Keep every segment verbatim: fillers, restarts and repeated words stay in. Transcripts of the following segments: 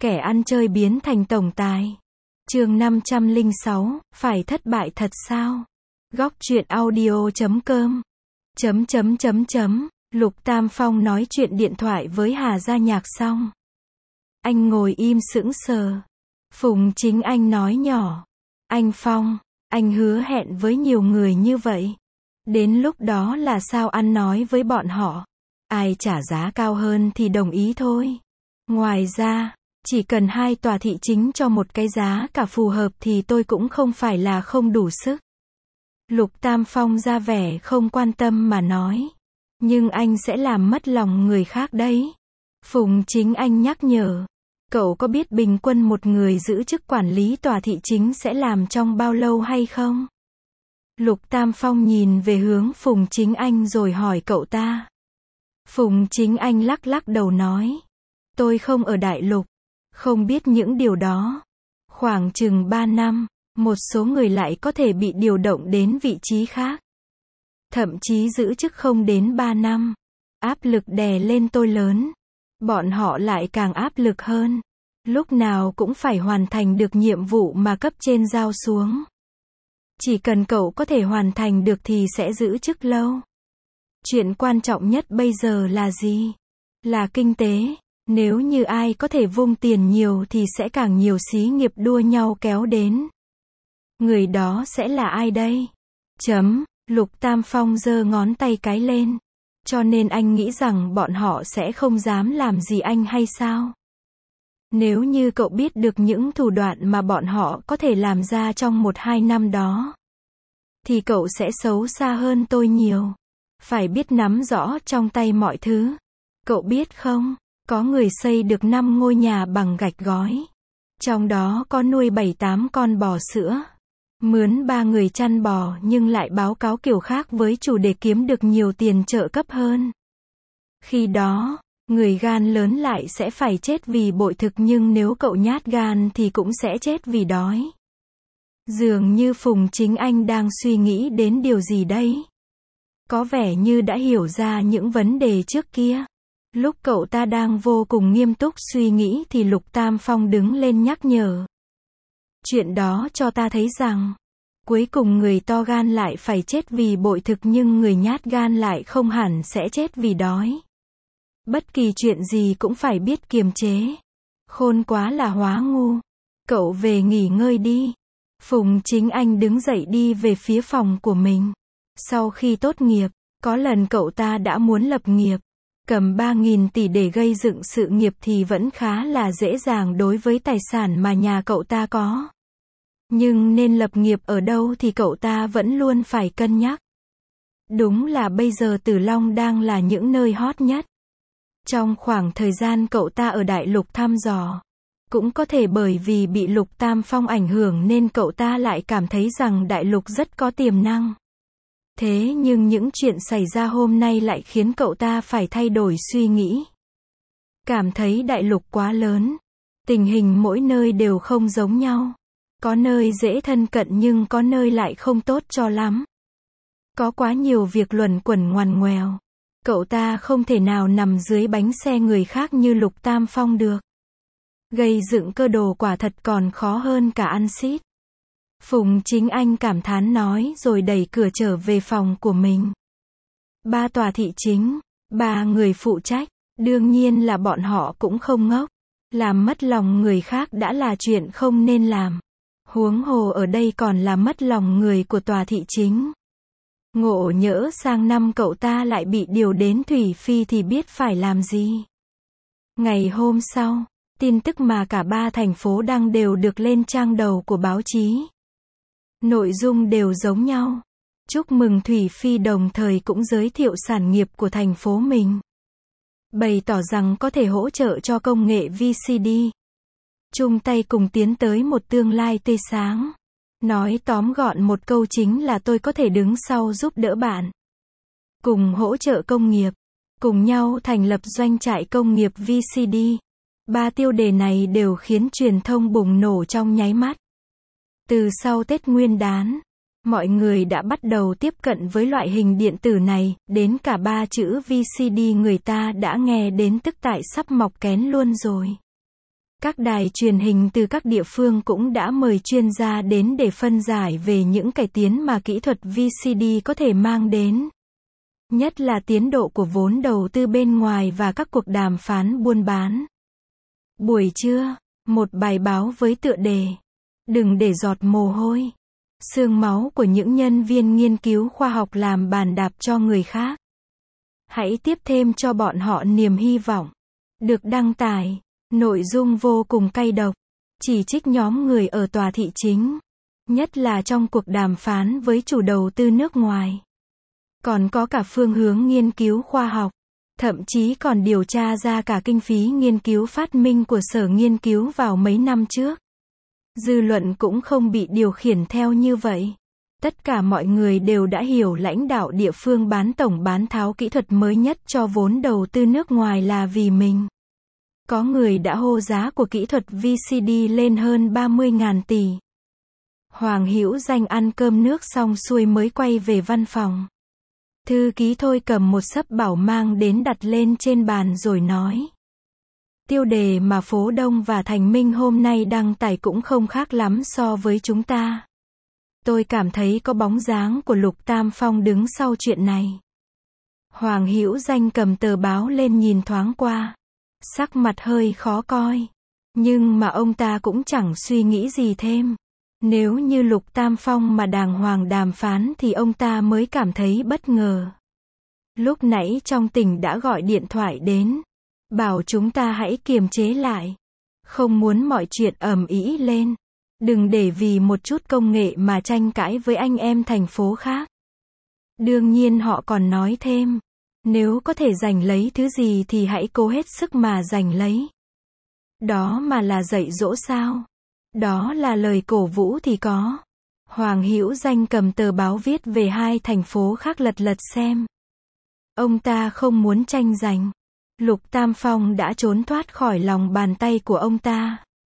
Kẻ ăn chơi biến thành tổng tài. Chương năm trăm lẻ sáu, phải thất bại thật sao? Góc truyện audio chấm com. Chấm chấm chấm chấm, Lục Tam Phong nói chuyện điện thoại với Hà Gia Nhạc xong. Anh ngồi im sững sờ. Phùng Chính Anh nói nhỏ. Anh Phong, anh hứa hẹn với nhiều người như vậy. Đến lúc đó là sao ăn nói với bọn họ? Ai trả giá cao hơn thì đồng ý thôi. Ngoài ra, chỉ cần hai tòa thị chính cho một cái giá cả phù hợp thì tôi cũng không phải là không đủ sức. Lục Tam Phong ra vẻ không quan tâm mà nói. Nhưng anh sẽ làm mất lòng người khác đấy. Phùng Chính Anh nhắc nhở. Cậu có biết bình quân một người giữ chức quản lý tòa thị chính sẽ làm trong bao lâu hay không? Lục Tam Phong nhìn về hướng Phùng Chính Anh rồi hỏi cậu ta. Phùng Chính Anh lắc lắc đầu nói. Tôi không ở Đại Lục, không biết những điều đó. Khoảng chừng ba năm, một số người lại có thể bị điều động đến vị trí khác. Thậm chí giữ chức không đến ba năm. Áp lực đè lên tôi lớn. Bọn họ lại càng áp lực hơn. Lúc nào cũng phải hoàn thành được nhiệm vụ mà cấp trên giao xuống. Chỉ cần cậu có thể hoàn thành được thì sẽ giữ chức lâu. Chuyện quan trọng nhất bây giờ là gì? Là kinh tế. Nếu như ai có thể vung tiền nhiều thì sẽ càng nhiều xí nghiệp đua nhau kéo đến. Người đó sẽ là ai đây? Chấm, Lục Tam Phong giơ ngón tay cái lên. Cho nên anh nghĩ rằng bọn họ sẽ không dám làm gì anh hay sao? Nếu như cậu biết được những thủ đoạn mà bọn họ có thể làm ra trong một hai năm đó, thì cậu sẽ xấu xa hơn tôi nhiều. Phải biết nắm rõ trong tay mọi thứ. Cậu biết không, có người xây được năm ngôi nhà bằng gạch gói. Trong đó có nuôi bảy tám con bò sữa. Mướn ba người chăn bò nhưng lại báo cáo kiểu khác với chủ để kiếm được nhiều tiền trợ cấp hơn. Khi đó, người gan lớn lại sẽ phải chết vì bội thực nhưng nếu cậu nhát gan thì cũng sẽ chết vì đói. Dường như Phùng Chính Anh đang suy nghĩ đến điều gì đấy. Có vẻ như đã hiểu ra những vấn đề trước kia. Lúc cậu ta đang vô cùng nghiêm túc suy nghĩ thì Lục Tam Phong đứng lên nhắc nhở. Chuyện đó cho ta thấy rằng, cuối cùng người to gan lại phải chết vì bội thực nhưng người nhát gan lại không hẳn sẽ chết vì đói. Bất kỳ chuyện gì cũng phải biết kiềm chế. Khôn quá là hóa ngu. Cậu về nghỉ ngơi đi. Phùng Chính Anh đứng dậy đi về phía phòng của mình. Sau khi tốt nghiệp, có lần cậu ta đã muốn lập nghiệp. Cầm ba nghìn tỷ để gây dựng sự nghiệp thì vẫn khá là dễ dàng đối với tài sản mà nhà cậu ta có. Nhưng nên lập nghiệp ở đâu thì cậu ta vẫn luôn phải cân nhắc. Đúng là bây giờ Tử Long đang là những nơi hot nhất. Trong khoảng thời gian cậu ta ở Đại Lục thăm dò, cũng có thể bởi vì bị Lục Tam Phong ảnh hưởng nên cậu ta lại cảm thấy rằng Đại Lục rất có tiềm năng. Thế nhưng những chuyện xảy ra hôm nay lại khiến cậu ta phải thay đổi suy nghĩ. Cảm thấy Đại Lục quá lớn. Tình hình mỗi nơi đều không giống nhau. Có nơi dễ thân cận nhưng có nơi lại không tốt cho lắm. Có quá nhiều việc luẩn quẩn ngoằn ngoèo. Cậu ta không thể nào nằm dưới bánh xe người khác như Lục Tam Phong được. Gây dựng cơ đồ quả thật còn khó hơn cả ăn xít. Phùng Chính Anh cảm thán nói rồi đẩy cửa trở về phòng của mình. Ba tòa thị chính, ba người phụ trách, đương nhiên là bọn họ cũng không ngốc. Làm mất lòng người khác đã là chuyện không nên làm. Huống hồ ở đây còn là mất lòng người của tòa thị chính. Ngộ nhỡ sang năm cậu ta lại bị điều đến Thủy Phi thì biết phải làm gì. Ngày hôm sau, tin tức mà cả ba thành phố đăng đều được lên trang đầu của báo chí. Nội dung đều giống nhau. Chúc mừng Thủy Phi đồng thời cũng giới thiệu sản nghiệp của thành phố mình. Bày tỏ rằng có thể hỗ trợ cho công nghệ vê xê đê. Chung tay cùng tiến tới một tương lai tươi sáng. Nói tóm gọn một câu chính là tôi có thể đứng sau giúp đỡ bạn. Cùng hỗ trợ công nghiệp. Cùng nhau thành lập doanh trại công nghiệp vê xê đê. Ba tiêu đề này đều khiến truyền thông bùng nổ trong nháy mắt. Từ sau Tết Nguyên đán, mọi người đã bắt đầu tiếp cận với loại hình điện tử này, đến cả ba chữ vê xê đê người ta đã nghe đến tức tại sắp mọc kén luôn rồi. Các đài truyền hình từ các địa phương cũng đã mời chuyên gia đến để phân giải về những cải tiến mà kỹ thuật vê xê đê có thể mang đến. Nhất là tiến độ của vốn đầu tư bên ngoài và các cuộc đàm phán buôn bán. Buổi trưa, một bài báo với tựa đề "Đừng để giọt mồ hôi, xương máu của những nhân viên nghiên cứu khoa học làm bàn đạp cho người khác. Hãy tiếp thêm cho bọn họ niềm hy vọng", được đăng tải. Nội dung vô cùng cay độc, chỉ trích nhóm người ở tòa thị chính, nhất là trong cuộc đàm phán với chủ đầu tư nước ngoài. Còn có cả phương hướng nghiên cứu khoa học, thậm chí còn điều tra ra cả kinh phí nghiên cứu phát minh của sở nghiên cứu vào mấy năm trước. Dư luận cũng không bị điều khiển theo như vậy. Tất cả mọi người đều đã hiểu lãnh đạo địa phương bán tổng bán tháo kỹ thuật mới nhất cho vốn đầu tư nước ngoài là vì mình. Có người đã hô giá của kỹ thuật vê xê đê lên hơn ba mươi nghìn tỷ. Hoàng Hữu Danh ăn cơm nước xong xuôi mới quay về văn phòng. Thư ký Thôi cầm một xấp bảo mang đến đặt lên trên bàn rồi nói. Tiêu đề mà Phố Đông và Thành Minh hôm nay đăng tải cũng không khác lắm so với chúng ta. Tôi cảm thấy có bóng dáng của Lục Tam Phong đứng sau chuyện này. Hoàng Hữu Danh cầm tờ báo lên nhìn thoáng qua. Sắc mặt hơi khó coi. Nhưng mà ông ta cũng chẳng suy nghĩ gì thêm. Nếu như Lục Tam Phong mà đàng hoàng đàm phán thì ông ta mới cảm thấy bất ngờ. Lúc nãy trong tỉnh đã gọi điện thoại đến. Bảo chúng ta hãy kiềm chế lại. Không muốn mọi chuyện ầm ĩ lên. Đừng để vì một chút công nghệ mà tranh cãi với anh em thành phố khác. Đương nhiên họ còn nói thêm. Nếu có thể giành lấy thứ gì thì hãy cố hết sức mà giành lấy. Đó mà là dạy dỗ sao? Đó là lời cổ vũ thì có. Hoàng Hữu Danh cầm tờ báo viết về hai thành phố khác lật lật xem. Ông ta không muốn tranh giành. Lục Tam Phong đã trốn thoát khỏi lòng bàn tay của ông ta.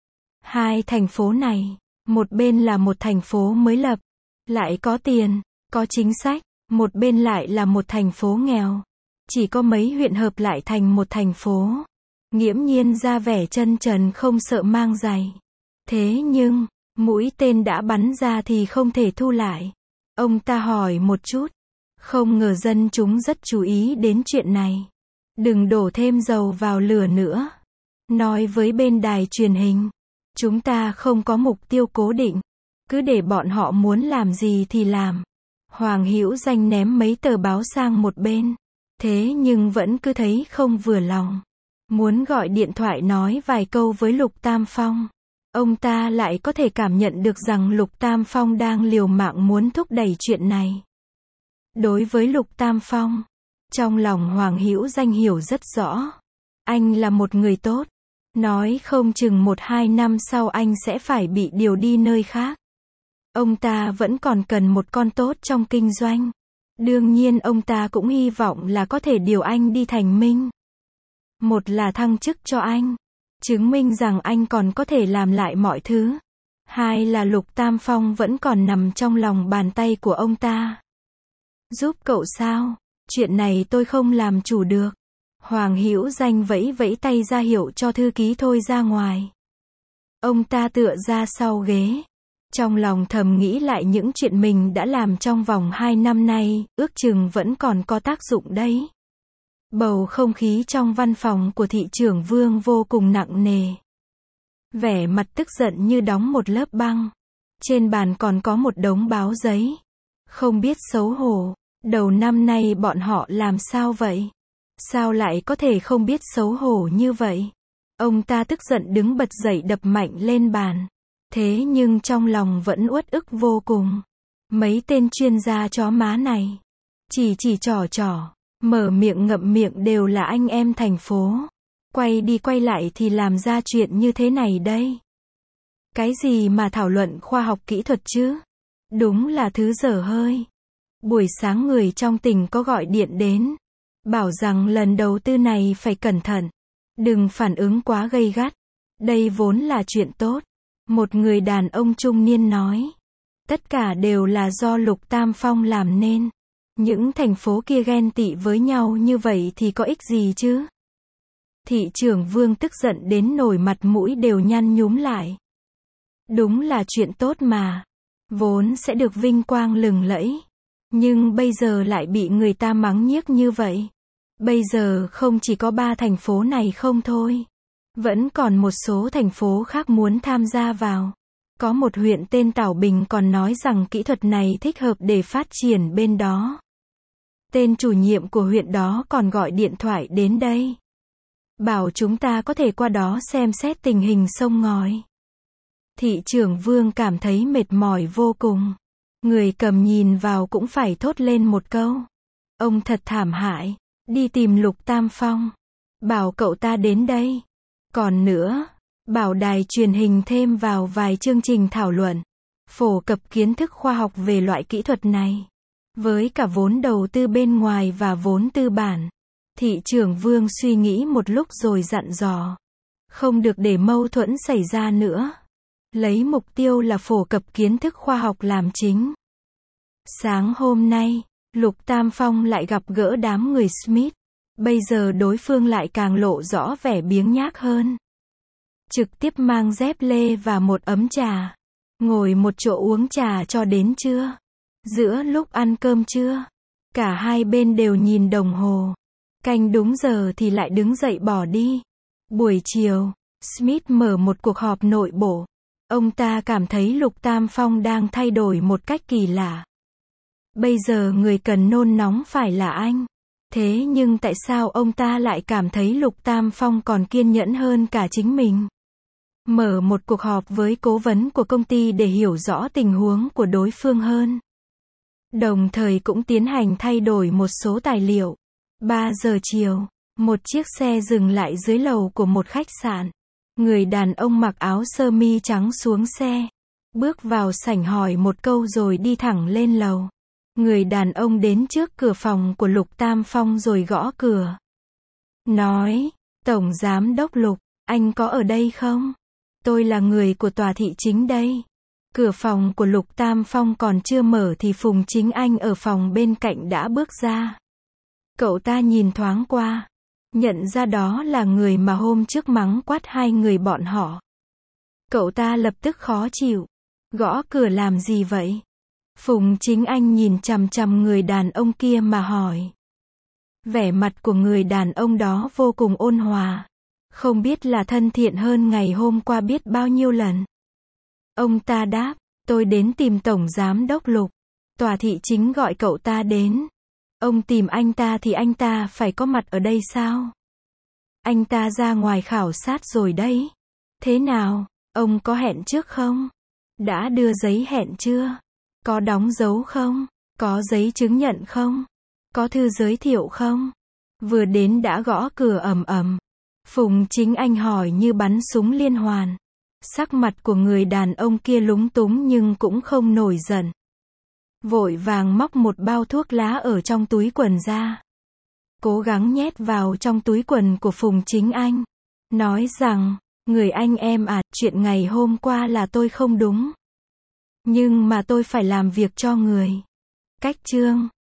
Hai thành phố này, một bên là một thành phố mới lập, lại có tiền, có chính sách, một bên lại là một thành phố nghèo. Chỉ có mấy huyện hợp lại thành một thành phố. Nghiễm Nhiên ra vẻ chân trần không sợ mang giày. Thế nhưng, mũi tên đã bắn ra thì không thể thu lại. Ông ta hỏi một chút. Không ngờ dân chúng rất chú ý đến chuyện này. Đừng đổ thêm dầu vào lửa nữa. Nói với bên đài truyền hình. Chúng ta không có mục tiêu cố định. Cứ để bọn họ muốn làm gì thì làm. Hoàng Hữu Danh ném mấy tờ báo sang một bên. Thế nhưng vẫn cứ thấy không vừa lòng. Muốn gọi điện thoại nói vài câu với Lục Tam Phong. Ông ta lại có thể cảm nhận được rằng Lục Tam Phong đang liều mạng muốn thúc đẩy chuyện này. Đối với Lục Tam Phong, trong lòng Hoàng Hữu Danh hiểu rất rõ. Anh là một người tốt. Nói không chừng một hai năm sau anh sẽ phải bị điều đi nơi khác. Ông ta vẫn còn cần một con tốt trong kinh doanh. Đương nhiên ông ta cũng hy vọng là có thể điều anh đi Thành Minh. Một là thăng chức cho anh. Chứng minh rằng anh còn có thể làm lại mọi thứ. Hai là Lục Tam Phong vẫn còn nằm trong lòng bàn tay của ông ta. Giúp cậu sao? Chuyện này tôi không làm chủ được. Hoàng Hữu Danh vẫy vẫy tay ra hiệu cho thư ký Thôi ra ngoài. Ông ta tựa ra sau ghế. Trong lòng thầm nghĩ lại những chuyện mình đã làm trong vòng hai năm nay, ước chừng vẫn còn có tác dụng đấy. Bầu không khí trong văn phòng của thị trưởng Vương vô cùng nặng nề. Vẻ mặt tức giận như đóng một lớp băng. Trên bàn còn có một đống báo giấy. Không biết xấu hổ. Đầu năm nay bọn họ làm sao vậy? Sao lại có thể không biết xấu hổ như vậy? Ông ta tức giận đứng bật dậy đập mạnh lên bàn. Thế nhưng trong lòng vẫn uất ức vô cùng. Mấy tên chuyên gia chó má này. Chỉ chỉ trò trò. Mở miệng ngậm miệng đều là anh em thành phố. Quay đi quay lại thì làm ra chuyện như thế này đây. Cái gì mà thảo luận khoa học kỹ thuật chứ? Đúng là thứ dở hơi. Buổi sáng người trong tỉnh có gọi điện đến. Bảo rằng lần đầu tư này phải cẩn thận. Đừng phản ứng quá gay gắt. Đây vốn là chuyện tốt. Một người đàn ông trung niên nói. Tất cả đều là do Lục Tam Phong làm nên. Những thành phố kia ghen tị với nhau như vậy thì có ích gì chứ? Thị trưởng Vương tức giận đến nổi mặt mũi đều nhăn nhúm lại. Đúng là chuyện tốt mà. Vốn sẽ được vinh quang lừng lẫy. Nhưng bây giờ lại bị người ta mắng nhiếc như vậy. Bây giờ không chỉ có ba thành phố này không thôi. Vẫn còn một số thành phố khác muốn tham gia vào. Có một huyện tên Tảo Bình còn nói rằng kỹ thuật này thích hợp để phát triển bên đó. Tên chủ nhiệm của huyện đó còn gọi điện thoại đến đây. Bảo chúng ta có thể qua đó xem xét tình hình sông ngòi. Thị trưởng Vương cảm thấy mệt mỏi vô cùng. Người cầm nhìn vào cũng phải thốt lên một câu. Ông thật thảm hại. Đi tìm Lục Tam Phong. Bảo cậu ta đến đây. Còn nữa, bảo đài truyền hình thêm vào vài chương trình thảo luận. Phổ cập kiến thức khoa học về loại kỹ thuật này. Với cả vốn đầu tư bên ngoài và vốn tư bản. Thị trưởng Vương suy nghĩ một lúc rồi dặn dò. Không được để mâu thuẫn xảy ra nữa. Lấy mục tiêu là phổ cập kiến thức khoa học làm chính. Sáng hôm nay, Lục Tam Phong lại gặp gỡ đám người Smith. Bây giờ đối phương lại càng lộ rõ vẻ biếng nhác hơn. Trực tiếp mang dép lê và một ấm trà. Ngồi một chỗ uống trà cho đến trưa. Giữa lúc ăn cơm trưa, cả hai bên đều nhìn đồng hồ. Canh đúng giờ thì lại đứng dậy bỏ đi. Buổi chiều, Smith mở một cuộc họp nội bộ. Ông ta cảm thấy Lục Tam Phong đang thay đổi một cách kỳ lạ. Bây giờ người cần nôn nóng phải là anh. Thế nhưng tại sao ông ta lại cảm thấy Lục Tam Phong còn kiên nhẫn hơn cả chính mình? Mở một cuộc họp với cố vấn của công ty để hiểu rõ tình huống của đối phương hơn. Đồng thời cũng tiến hành thay đổi một số tài liệu. ba giờ chiều, một chiếc xe dừng lại dưới lầu của một khách sạn. Người đàn ông mặc áo sơ mi trắng xuống xe. Bước vào sảnh hỏi một câu rồi đi thẳng lên lầu. Người đàn ông đến trước cửa phòng của Lục Tam Phong rồi gõ cửa. Nói, Tổng Giám đốc Lục, anh có ở đây không? Tôi là người của tòa thị chính đây. Cửa phòng của Lục Tam Phong còn chưa mở thì Phùng Chính Anh ở phòng bên cạnh đã bước ra. Cậu ta nhìn thoáng qua. Nhận ra đó là người mà hôm trước mắng quát hai người bọn họ. Cậu ta lập tức khó chịu. Gõ cửa làm gì vậy? Phùng Chính Anh nhìn chằm chằm người đàn ông kia mà hỏi. Vẻ mặt của người đàn ông đó vô cùng ôn hòa. Không biết là thân thiện hơn ngày hôm qua biết bao nhiêu lần. Ông ta đáp, tôi đến tìm Tổng Giám đốc Lục. Tòa thị chính gọi cậu ta đến. Ông tìm anh ta thì anh ta phải có mặt ở đây sao? Anh ta ra ngoài khảo sát rồi đấy. Thế nào, ông có hẹn trước không? Đã đưa giấy hẹn chưa? Có đóng dấu không? Có giấy chứng nhận không? Có thư giới thiệu không? Vừa đến đã gõ cửa ầm ầm. Phùng Chính Anh hỏi như bắn súng liên hoàn. Sắc mặt của người đàn ông kia lúng túng nhưng cũng không nổi giận. Vội vàng móc một bao thuốc lá ở trong túi quần ra. Cố gắng nhét vào trong túi quần của Phùng Chính Anh. Nói rằng, người anh em à, chuyện ngày hôm qua là tôi không đúng. Nhưng mà tôi phải làm việc cho người. Cách chương